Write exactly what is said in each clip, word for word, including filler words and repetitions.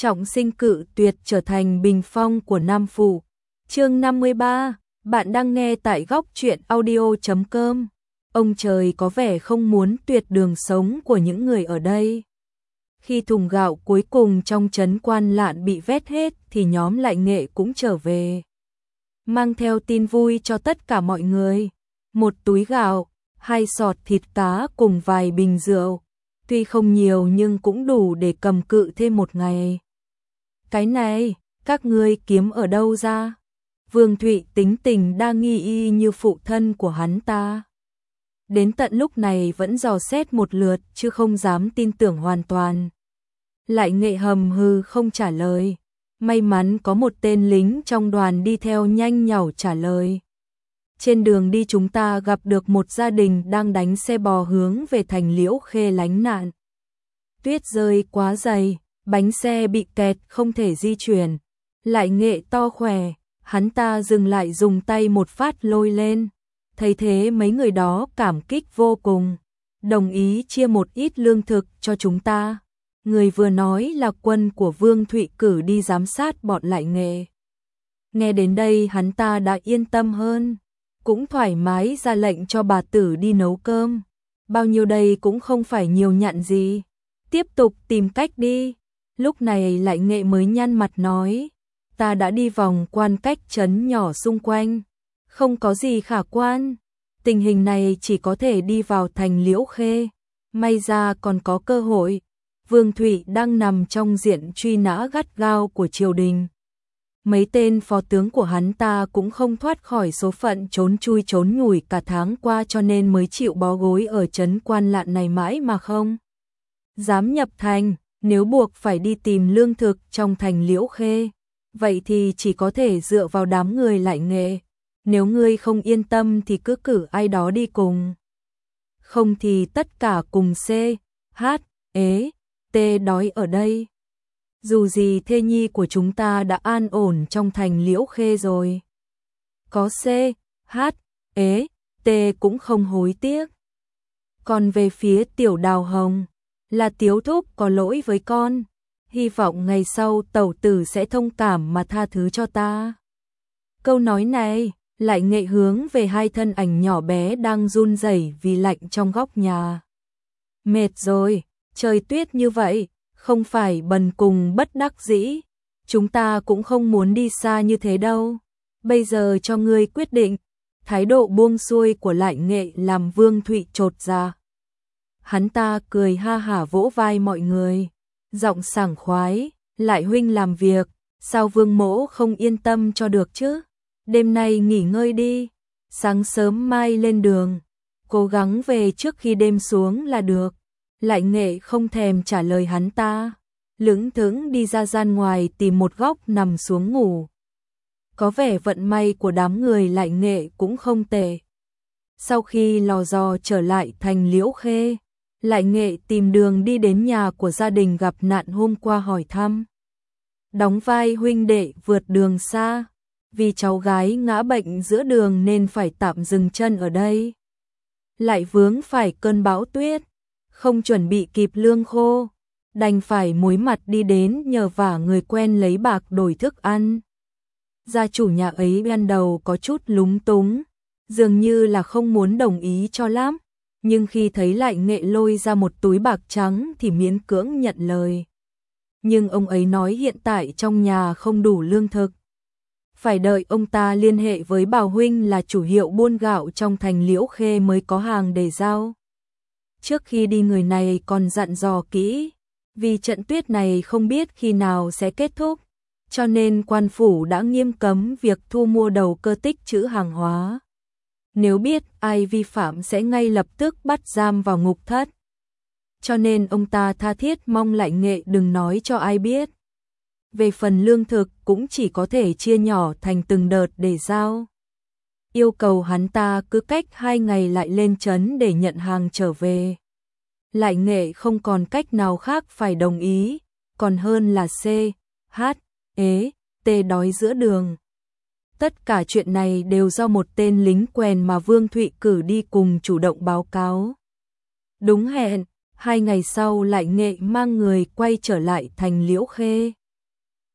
trọng sinh cự tuyệt trở thành bình phong của Nam Phủ. Chương năm mươi ba, bạn đang nghe tại góc truyện audio chấm com. Ông trời có vẻ không muốn tuyệt đường sống của những người ở đây. Khi thùng gạo cuối cùng trong trấn Quan Lạn bị vét hết thì nhóm Lại Nghệ cũng trở về. Mang theo tin vui cho tất cả mọi người. Một túi gạo, hai sọt thịt cá cùng vài bình rượu. Tuy không nhiều nhưng cũng đủ để cầm cự thêm một ngày. Cái này, các ngươi kiếm ở đâu ra? Vương Thụy tính tình đa nghi y như phụ thân của hắn ta. Đến tận lúc này vẫn dò xét một lượt chứ không dám tin tưởng hoàn toàn. Lại Nghệ hầm hừ không trả lời. May mắn có một tên lính trong đoàn đi theo nhanh nhảu trả lời. Trên đường đi chúng ta gặp được một gia đình đang đánh xe bò hướng về thành Liễu Khê lánh nạn. Tuyết rơi quá dày, bánh xe bị kẹt không thể di chuyển. Lại Nghệ to khỏe, hắn ta dừng lại dùng tay một phát lôi lên. Thấy thế mấy người đó cảm kích vô cùng, đồng ý chia một ít lương thực cho chúng ta. Người vừa nói là quân của Vương Thụy cử đi giám sát bọn Lại Nghệ. Nghe đến đây hắn ta đã yên tâm hơn, cũng thoải mái ra lệnh cho bà tử đi nấu cơm. Bao nhiêu đây cũng không phải nhiều nhặn gì, tiếp tục tìm cách đi. Lúc này Lại Nghệ mới nhăn mặt nói, ta đã đi vòng quan cách trấn nhỏ xung quanh, không có gì khả quan. Tình hình này chỉ có thể đi vào thành Liễu Khê, may ra còn có cơ hội. Vương Thụy đang nằm trong diện truy nã gắt gao của triều đình. Mấy tên phó tướng của hắn ta cũng không thoát khỏi số phận trốn chui trốn nhủi cả tháng qua, cho nên mới chịu bó gối ở trấn Quan Lạn này mãi mà không dám nhập thành. Nếu buộc phải đi tìm lương thực trong thành Liễu Khê, vậy thì chỉ có thể dựa vào đám người Lại Nghệ. Nếu ngươi không yên tâm thì cứ cử ai đó đi cùng. Không thì tất cả cùng C, H, ế, T đói ở đây. Dù gì thê nhi của chúng ta đã an ổn trong thành Liễu Khê rồi. Có C, H, ế, T cũng không hối tiếc. Còn về phía Tiểu Đào Hồng, là Tiếu thúc có lỗi với con. Hy vọng ngày sau tẩu tử sẽ thông cảm mà tha thứ cho ta. Câu nói này, Lại Nghệ hướng về hai thân ảnh nhỏ bé đang run rẩy vì lạnh trong góc nhà. Mệt rồi, trời tuyết như vậy, không phải bần cùng bất đắc dĩ. Chúng ta cũng không muốn đi xa như thế đâu. Bây giờ cho ngươi quyết định. Thái độ buông xuôi của Lại Nghệ làm Vương Thụy chột dạ. Hắn ta cười ha hả vỗ vai mọi người, giọng sảng khoái, Lại huynh làm việc, sao Vương mỗ không yên tâm cho được chứ? Đêm nay nghỉ ngơi đi, sáng sớm mai lên đường, cố gắng về trước khi đêm xuống là được. Lại Nghệ không thèm trả lời hắn ta, lững thững đi ra gian ngoài tìm một góc nằm xuống ngủ. Có vẻ vận may của đám người Lại Nghệ cũng không tệ. Sau khi lò dò trở lại thành Liễu Khê, Lại Nghệ tìm đường đi đến nhà của gia đình gặp nạn hôm qua hỏi thăm. Đóng vai huynh đệ vượt đường xa, vì cháu gái ngã bệnh giữa đường nên phải tạm dừng chân ở đây. Lại vướng phải cơn bão tuyết, không chuẩn bị kịp lương khô, đành phải muối mặt đi đến nhờ vả người quen lấy bạc đổi thức ăn. Gia chủ nhà ấy ban đầu có chút lúng túng, dường như là không muốn đồng ý cho lắm, nhưng khi thấy Lại Nghệ lôi ra một túi bạc trắng thì miễn cưỡng nhận lời. Nhưng ông ấy nói hiện tại trong nhà không đủ lương thực, phải đợi ông ta liên hệ với Bảo huynh là chủ hiệu buôn gạo trong thành Liễu Khê mới có hàng để giao. Trước khi đi người này còn dặn dò kỹ, vì trận tuyết này không biết khi nào sẽ kết thúc, cho nên quan phủ đã nghiêm cấm việc thu mua đầu cơ tích trữ hàng hóa. Nếu biết ai vi phạm sẽ ngay lập tức bắt giam vào ngục thất. Cho nên ông ta tha thiết mong Lại Nghệ đừng nói cho ai biết. Về phần lương thực cũng chỉ có thể chia nhỏ thành từng đợt để giao. Yêu cầu hắn ta cứ cách hai ngày lại lên trấn để nhận hàng trở về. Lại Nghệ không còn cách nào khác phải đồng ý, còn hơn là C, H, ế, T đói giữa đường. Tất cả chuyện này đều do một tên lính quèn mà Vương Thụy cử đi cùng chủ động báo cáo. Đúng hẹn, hai ngày sau Lại Nghệ mang người quay trở lại thành Liễu Khê.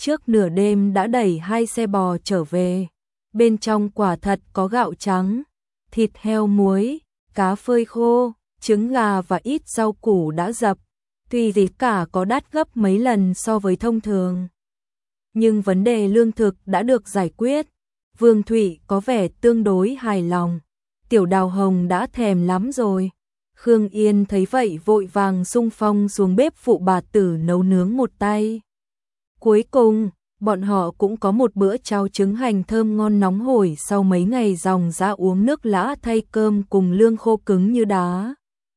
trước nửa đêm đã đẩy hai xe bò trở về. Bên trong quả thật có gạo trắng, thịt heo muối, cá phơi khô, trứng gà và ít rau củ đã dập. Tuy gì cả có đắt gấp mấy lần so với thông thường, nhưng vấn đề lương thực đã được giải quyết. Vương Thụy có vẻ tương đối hài lòng. Tiểu Đào Hồng đã thèm lắm rồi. Khương Yên thấy vậy vội vàng xung phong xuống bếp phụ bà tử nấu nướng một tay. Cuối cùng, bọn họ cũng có một bữa cháo trứng hành thơm ngon nóng hổi sau mấy ngày ròng rã uống nước lã thay cơm cùng lương khô cứng như đá.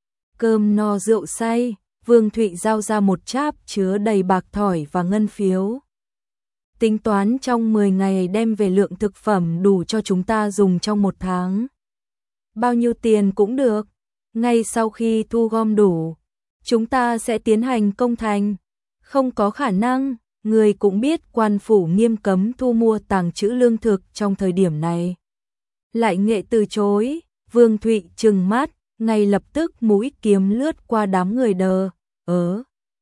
Cơm no rượu say, Vương Thụy giao ra một cháp chứa đầy bạc thỏi và ngân phiếu. Tính toán trong mười ngày đem về lượng thực phẩm đủ cho chúng ta dùng trong một tháng. Bao nhiêu tiền cũng được. Ngay sau khi thu gom đủ, chúng ta sẽ tiến hành công thành. Không có khả năng, người cũng biết quan phủ nghiêm cấm thu mua tàng trữ lương thực trong thời điểm này. Lại Nghệ từ chối, Vương Thụy trừng mắt, ngay lập tức mũi kiếm lướt qua đám người đờ, ớ.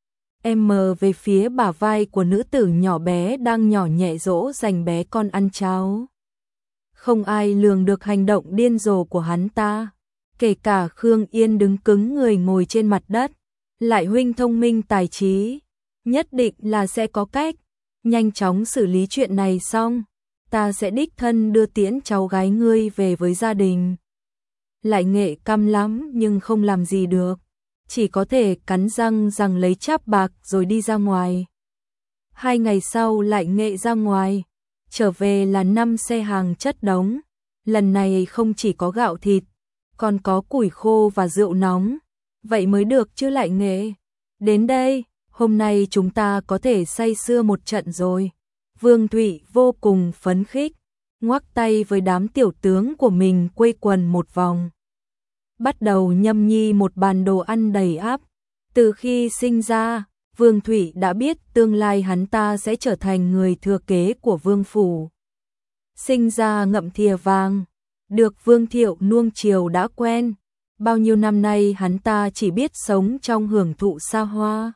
Em mờ về phía bả vai của nữ tử nhỏ bé đang nhỏ nhẹ dỗ dành bé con ăn cháo. Không ai lường được hành động điên rồ của hắn ta. Kể cả Khương Yên đứng cứng người ngồi trên mặt đất. Lại huynh thông minh tài trí, nhất định là sẽ có cách. Nhanh chóng xử lý chuyện này xong, ta sẽ đích thân đưa tiễn cháu gái ngươi về với gia đình. Lại Nghệ căm lắm nhưng không làm gì được. Chỉ có thể cắn răng rằng lấy cháp bạc rồi đi ra ngoài. Hai ngày sau Lại Nghệ ra ngoài, trở về là năm xe hàng chất đống. Lần này không chỉ có gạo thịt, còn có củi khô và rượu nóng. Vậy mới được chứ Lại Nghệ. Đến đây, hôm nay chúng ta có thể say sưa một trận rồi. Vương Thụy vô cùng phấn khích, ngoắc tay với đám tiểu tướng của mình quây quần một vòng. Bắt đầu nhâm nhi một bàn đồ ăn đầy ắp. Từ khi sinh ra, Vương Thụy đã biết tương lai hắn ta sẽ trở thành người thừa kế của vương phủ. Sinh ra ngậm thìa vàng, được Vương Thiệu nuông chiều đã quen. Bao nhiêu năm nay hắn ta chỉ biết sống trong hưởng thụ xa hoa.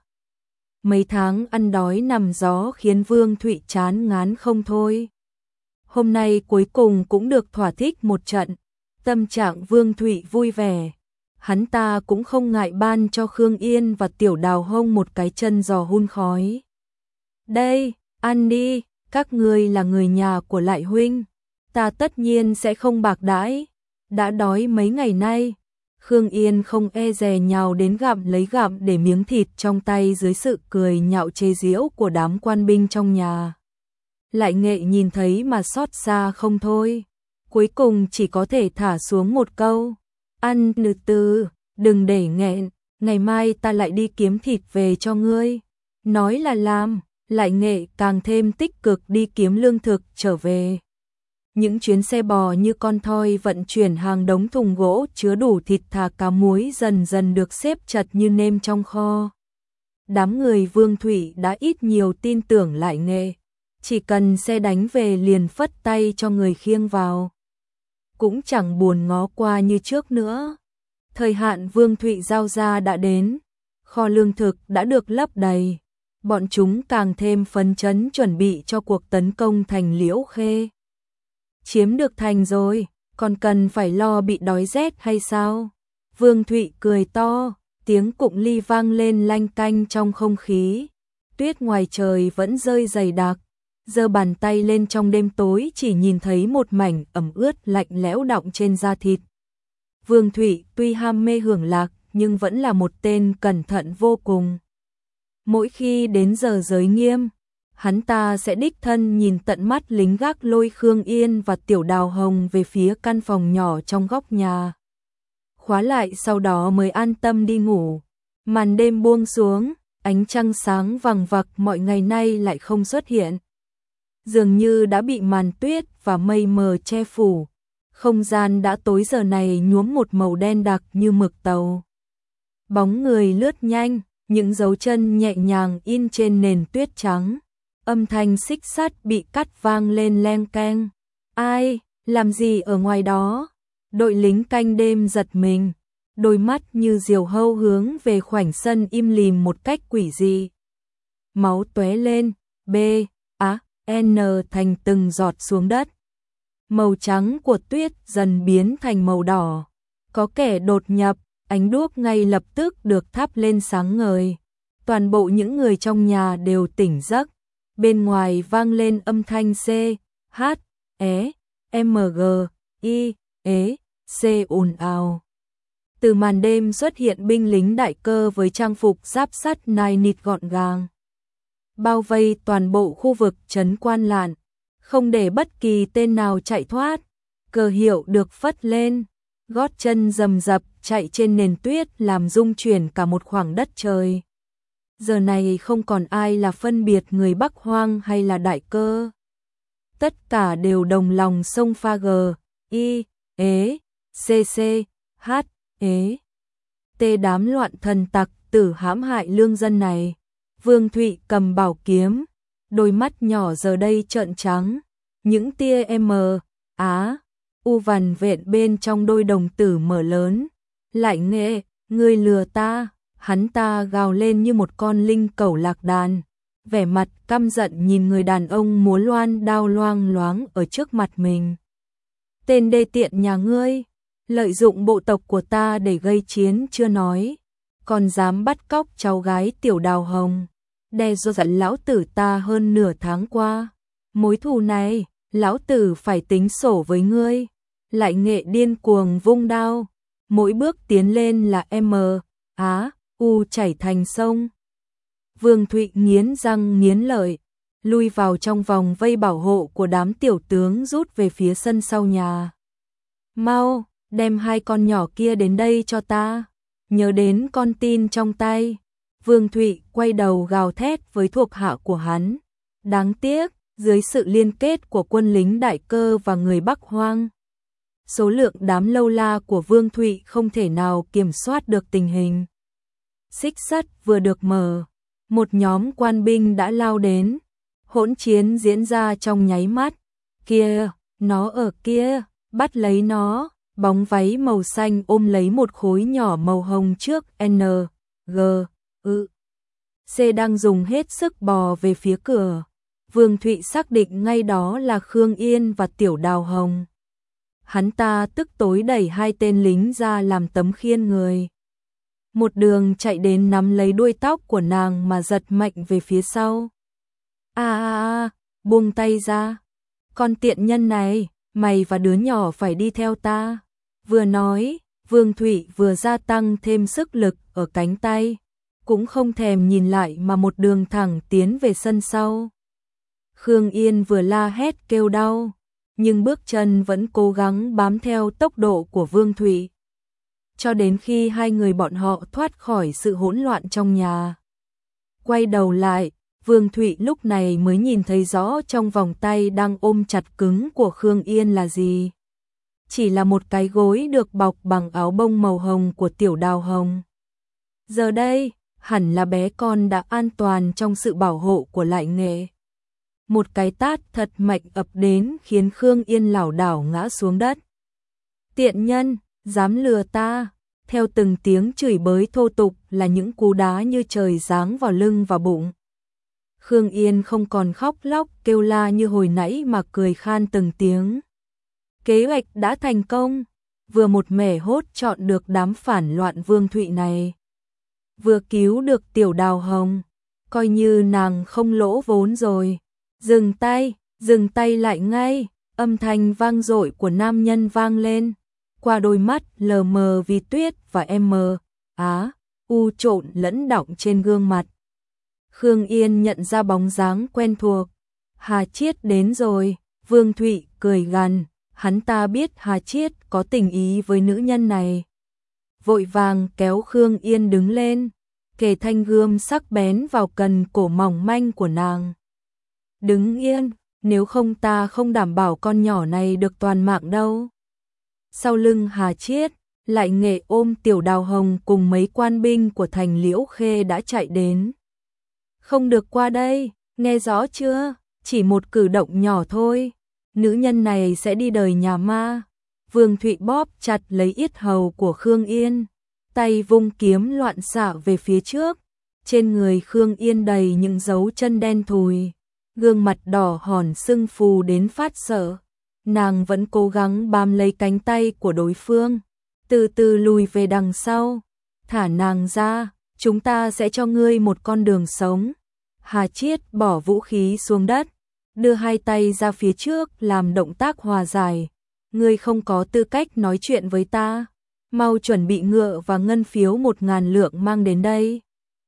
Mấy tháng ăn đói nằm gió khiến Vương Thụy chán ngán không thôi. Hôm nay cuối cùng cũng được thỏa thích một trận. Tâm trạng Vương Thụy vui vẻ. Hắn ta cũng không ngại ban cho Khương Yên và Tiểu Đào Hông một cái chân giò hun khói. Đây, ăn đi, các ngươi là người nhà của Lại huynh. Ta tất nhiên sẽ không bạc đãi. Đã đói mấy ngày nay. Khương Yên không e dè nhào đến gặm lấy gặm để miếng thịt trong tay dưới sự cười nhạo chế giễu của đám quan binh trong nhà. Lại Nghệ nhìn thấy mà xót xa không thôi. Cuối cùng chỉ có thể thả xuống một câu. Ăn từ từ, đừng để nghẹn, ngày mai ta lại đi kiếm thịt về cho ngươi. Nói là làm, Lại Nghệ càng thêm tích cực đi kiếm lương thực trở về. Những chuyến xe bò như con thoi vận chuyển hàng đống thùng gỗ chứa đủ thịt thà cá muối dần dần được xếp chật như nêm trong kho. Đám người Vương Thụy đã ít nhiều tin tưởng Lại Nghệ. Chỉ cần xe đánh về liền phất tay cho người khiêng vào. Cũng chẳng buồn ngó qua như trước nữa. Thời hạn Vương Thụy giao ra đã đến. Kho lương thực đã được lấp đầy. Bọn chúng càng thêm phấn chấn chuẩn bị cho cuộc tấn công thành Liễu Khê. Chiếm được thành rồi, còn cần phải lo bị đói rét hay sao? Vương Thụy cười to, tiếng cụng ly vang lên lanh canh trong không khí. Tuyết ngoài trời vẫn rơi dày đặc. Giơ bàn tay lên trong đêm tối chỉ nhìn thấy một mảnh ẩm ướt lạnh lẽo đọng trên da thịt. Vương Thụy tuy ham mê hưởng lạc nhưng vẫn là một tên cẩn thận vô cùng. Mỗi khi đến giờ giới nghiêm, hắn ta sẽ đích thân nhìn tận mắt lính gác lôi Khương Yên và Tiểu Đào Hồng về phía căn phòng nhỏ trong góc nhà. Khóa lại sau đó mới an tâm đi ngủ. Màn đêm buông xuống, ánh trăng sáng vằng vặc mọi ngày nay lại không xuất hiện. Dường như đã bị màn tuyết và mây mờ che phủ. Không gian đã tối giờ này nhuốm một màu đen đặc như mực tàu. Bóng người lướt nhanh, những dấu chân nhẹ nhàng in trên nền tuyết trắng. Âm thanh xích sắt bị cắt vang lên leng keng. Ai, làm gì ở ngoài đó? Đội lính canh đêm giật mình. Đôi mắt như diều hâu hướng về khoảnh sân im lìm một cách quỷ dị. Máu tóe lên, B, á, N thành từng giọt xuống đất. Màu trắng của tuyết dần biến thành màu đỏ. Có kẻ đột nhập, ánh đuốc ngay lập tức được thắp lên sáng ngời. Toàn bộ những người trong nhà đều tỉnh giấc. Bên ngoài vang lên âm thanh C, H, E, M, G, I, E, C ồn ào. Từ màn đêm xuất hiện binh lính đại cơ với trang phục giáp sắt nai nịt gọn gàng. Bao vây toàn bộ khu vực trấn Quan Lạn, không để bất kỳ tên nào chạy thoát. Cờ hiệu được phất lên, gót chân rầm rập chạy trên nền tuyết làm rung chuyển cả một khoảng đất trời. Giờ này không còn ai là phân biệt người Bắc Hoang hay là đại cơ. Tất cả đều đồng lòng xông pha G, I, E, C, C, H, E, T đám loạn thần tặc tử hãm hại lương dân này. Vương Thụy cầm bảo kiếm, đôi mắt nhỏ giờ đây trợn trắng, những tia M, Á, U vằn vện bên trong đôi đồng tử mở lớn. Lại Nghệ, ngươi lừa ta, hắn ta gào lên như một con linh cẩu lạc đàn, vẻ mặt căm giận nhìn người đàn ông múa loan đao loang loáng ở trước mặt mình. Tên đê tiện nhà ngươi, lợi dụng bộ tộc của ta để gây chiến chưa nói, còn dám bắt cóc cháu gái Tiểu Đào Hồng, đe dọa lão tử ta hơn nửa tháng qua. Mối thù này, lão tử phải tính sổ với ngươi. Lại Nghệ điên cuồng vung đao, mỗi bước tiến lên là M, Á, U chảy thành sông. Vương Thụy nghiến răng nghiến lợi, lui vào trong vòng vây bảo hộ của đám tiểu tướng rút về phía sân sau nhà. Mau, đem hai con nhỏ kia đến đây cho ta, nhớ đến con tin trong tay. Vương Thụy quay đầu gào thét với thuộc hạ của hắn. Đáng tiếc, dưới sự liên kết của quân lính đại cơ và người Bắc Hoang, số lượng đám lâu la của Vương Thụy không thể nào kiểm soát được tình hình. Xích sắt vừa được mở, một nhóm quan binh đã lao đến. Hỗn chiến diễn ra trong nháy mắt. Kia, nó ở kia, bắt lấy nó. Bóng váy màu xanh ôm lấy một khối nhỏ màu hồng trước N, G, ư. C đang dùng hết sức bò về phía cửa. Vương Thụy xác định ngay đó là Khương Yên và Tiểu Đào Hồng. Hắn ta tức tối đẩy hai tên lính ra làm tấm khiên người. Một đường chạy đến nắm lấy đuôi tóc của nàng mà giật mạnh về phía sau. A a a, buông tay ra. Con tiện nhân này, mày và đứa nhỏ phải đi theo ta. Vừa nói, Vương Thụy vừa gia tăng thêm sức lực ở cánh tay, cũng không thèm nhìn lại mà một đường thẳng tiến về sân sau. Khương Yên vừa la hét kêu đau, nhưng bước chân vẫn cố gắng bám theo tốc độ của Vương Thụy. Cho đến khi hai người bọn họ thoát khỏi sự hỗn loạn trong nhà. Quay đầu lại, Vương Thụy lúc này mới nhìn thấy rõ trong vòng tay đang ôm chặt cứng của Khương Yên là gì. Chỉ là một cái gối được bọc bằng áo bông màu hồng của Tiểu Đào Hồng. Giờ đây, hẳn là bé con đã an toàn trong sự bảo hộ của Lại Nghệ. Một cái tát thật mạnh ập đến khiến Khương Yên lảo đảo ngã xuống đất. Tiện nhân, dám lừa ta. Theo từng tiếng chửi bới thô tục là những cú đá như trời giáng vào lưng và bụng. Khương Yên không còn khóc lóc kêu la như hồi nãy mà cười khan từng tiếng. Kế hoạch đã thành công, vừa một mẻ hốt chọn được đám phản loạn Vương Thụy này, vừa cứu được Tiểu Đào Hồng, coi như nàng không lỗ vốn rồi. Dừng tay, dừng tay lại ngay, âm thanh vang dội của nam nhân vang lên, qua đôi mắt lờ mờ vì tuyết và M, Á, U trộn lẫn đọng trên gương mặt. Khương Yên nhận ra bóng dáng quen thuộc. Hà Chiết đến rồi. Vương Thụy cười gằn, hắn ta biết Hà Chiết có tình ý với nữ nhân này. Vội vàng kéo Khương Yên đứng lên, kề thanh gươm sắc bén vào cần cổ mỏng manh của nàng. Đứng yên, nếu không ta không đảm bảo con nhỏ này được toàn mạng đâu. Sau lưng Hà Chiết, Lại Nghệ ôm Tiểu Đào Hồng cùng mấy quan binh của thành Liễu Khê đã chạy đến. Không được qua đây, nghe rõ chưa? Chỉ một cử động nhỏ thôi, nữ nhân này sẽ đi đời nhà ma. Vương Thụy bóp chặt lấy yết hầu của Khương Yên, tay vung kiếm loạn xạ về phía trước. Trên người Khương Yên đầy những dấu chân đen thùi, gương mặt đỏ hòn sưng phù đến phát sợ. Nàng vẫn cố gắng bám lấy cánh tay của đối phương, từ từ lùi về đằng sau. Thả nàng ra, chúng ta sẽ cho ngươi một con đường sống. Hà Chiết bỏ vũ khí xuống đất, đưa hai tay ra phía trước làm động tác hòa giải. Ngươi không có tư cách nói chuyện với ta. Mau chuẩn bị ngựa và ngân phiếu một ngàn lượng mang đến đây.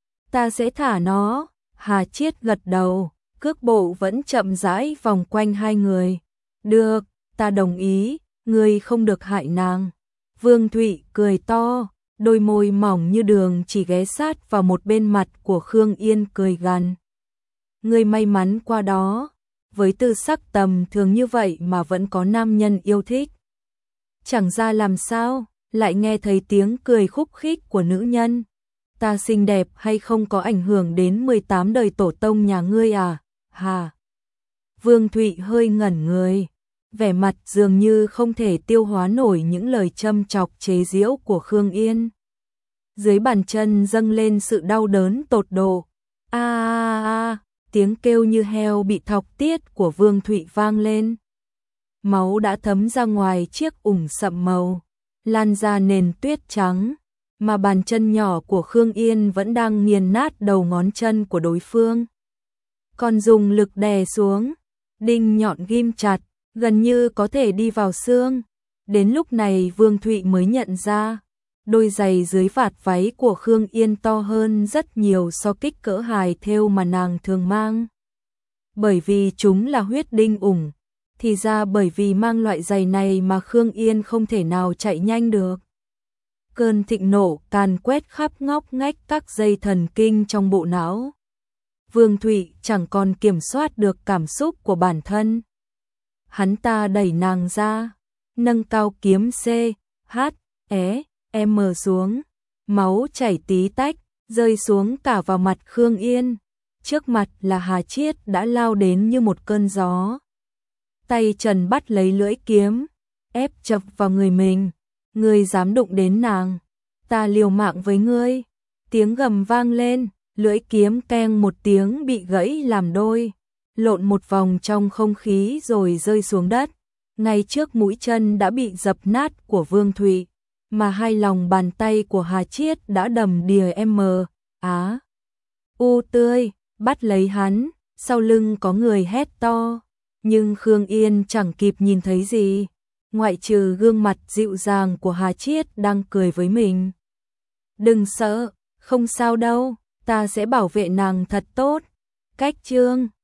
Ta sẽ thả nó. Hà Chiết gật đầu, cước bộ vẫn chậm rãi vòng quanh hai người. Được, ta đồng ý, ngươi không được hại nàng. Vương Thụy cười to, đôi môi mỏng như đường chỉ ghé sát vào một bên mặt của Khương Yên cười gằn. Ngươi may mắn qua đó, với tư sắc tầm thường như vậy mà vẫn có nam nhân yêu thích. Chẳng ra làm sao, lại nghe thấy tiếng cười khúc khích của nữ nhân. Ta xinh đẹp hay không có ảnh hưởng đến mười tám đời tổ tông nhà ngươi à? Hà. Vương Thụy hơi ngẩn người, vẻ mặt dường như không thể tiêu hóa nổi những lời châm chọc chế giễu của Khương Yên. Dưới bàn chân dâng lên sự đau đớn tột độ. A a a, tiếng kêu như heo bị thọc tiết của Vương Thụy vang lên. Máu đã thấm ra ngoài chiếc ủng sậm màu, lan ra nền tuyết trắng, mà bàn chân nhỏ của Khương Yên vẫn đang nghiền nát đầu ngón chân của đối phương. Còn dùng lực đè xuống, đinh nhọn ghim chặt, gần như có thể đi vào xương. Đến lúc này Vương Thụy mới nhận ra, đôi giày dưới vạt váy của Khương Yên to hơn rất nhiều so kích cỡ hài thêu mà nàng thường mang. Bởi vì chúng là huyết đinh ủng, thì ra bởi vì mang loại giày này mà Khương Yên không thể nào chạy nhanh được. Cơn thịnh nộ càn quét khắp ngóc ngách các dây thần kinh trong bộ não. Vương Thụy chẳng còn kiểm soát được cảm xúc của bản thân. Hắn ta đẩy nàng ra, nâng cao kiếm C, H, E, M xuống, máu chảy tí tách, rơi xuống cả vào mặt Khương Yên. Trước mặt là Hà Chiết đã lao đến như một cơn gió. Tay trần bắt lấy lưỡi kiếm, ép chập vào người mình. Ngươi dám đụng đến nàng, ta liều mạng với ngươi. Tiếng gầm vang lên, lưỡi kiếm keng một tiếng bị gãy làm đôi, lộn một vòng trong không khí rồi rơi xuống đất. Ngay trước mũi chân đã bị dập nát của Vương Thụy, mà hai lòng bàn tay của Hà Chiết đã đầm đìa M, Á, U tươi, bắt lấy hắn. Sau lưng có người hét to, nhưng Khương Yên chẳng kịp nhìn thấy gì, ngoại trừ gương mặt dịu dàng của Hà Chiết đang cười với mình. Đừng sợ, không sao đâu, ta sẽ bảo vệ nàng thật tốt. Cách chương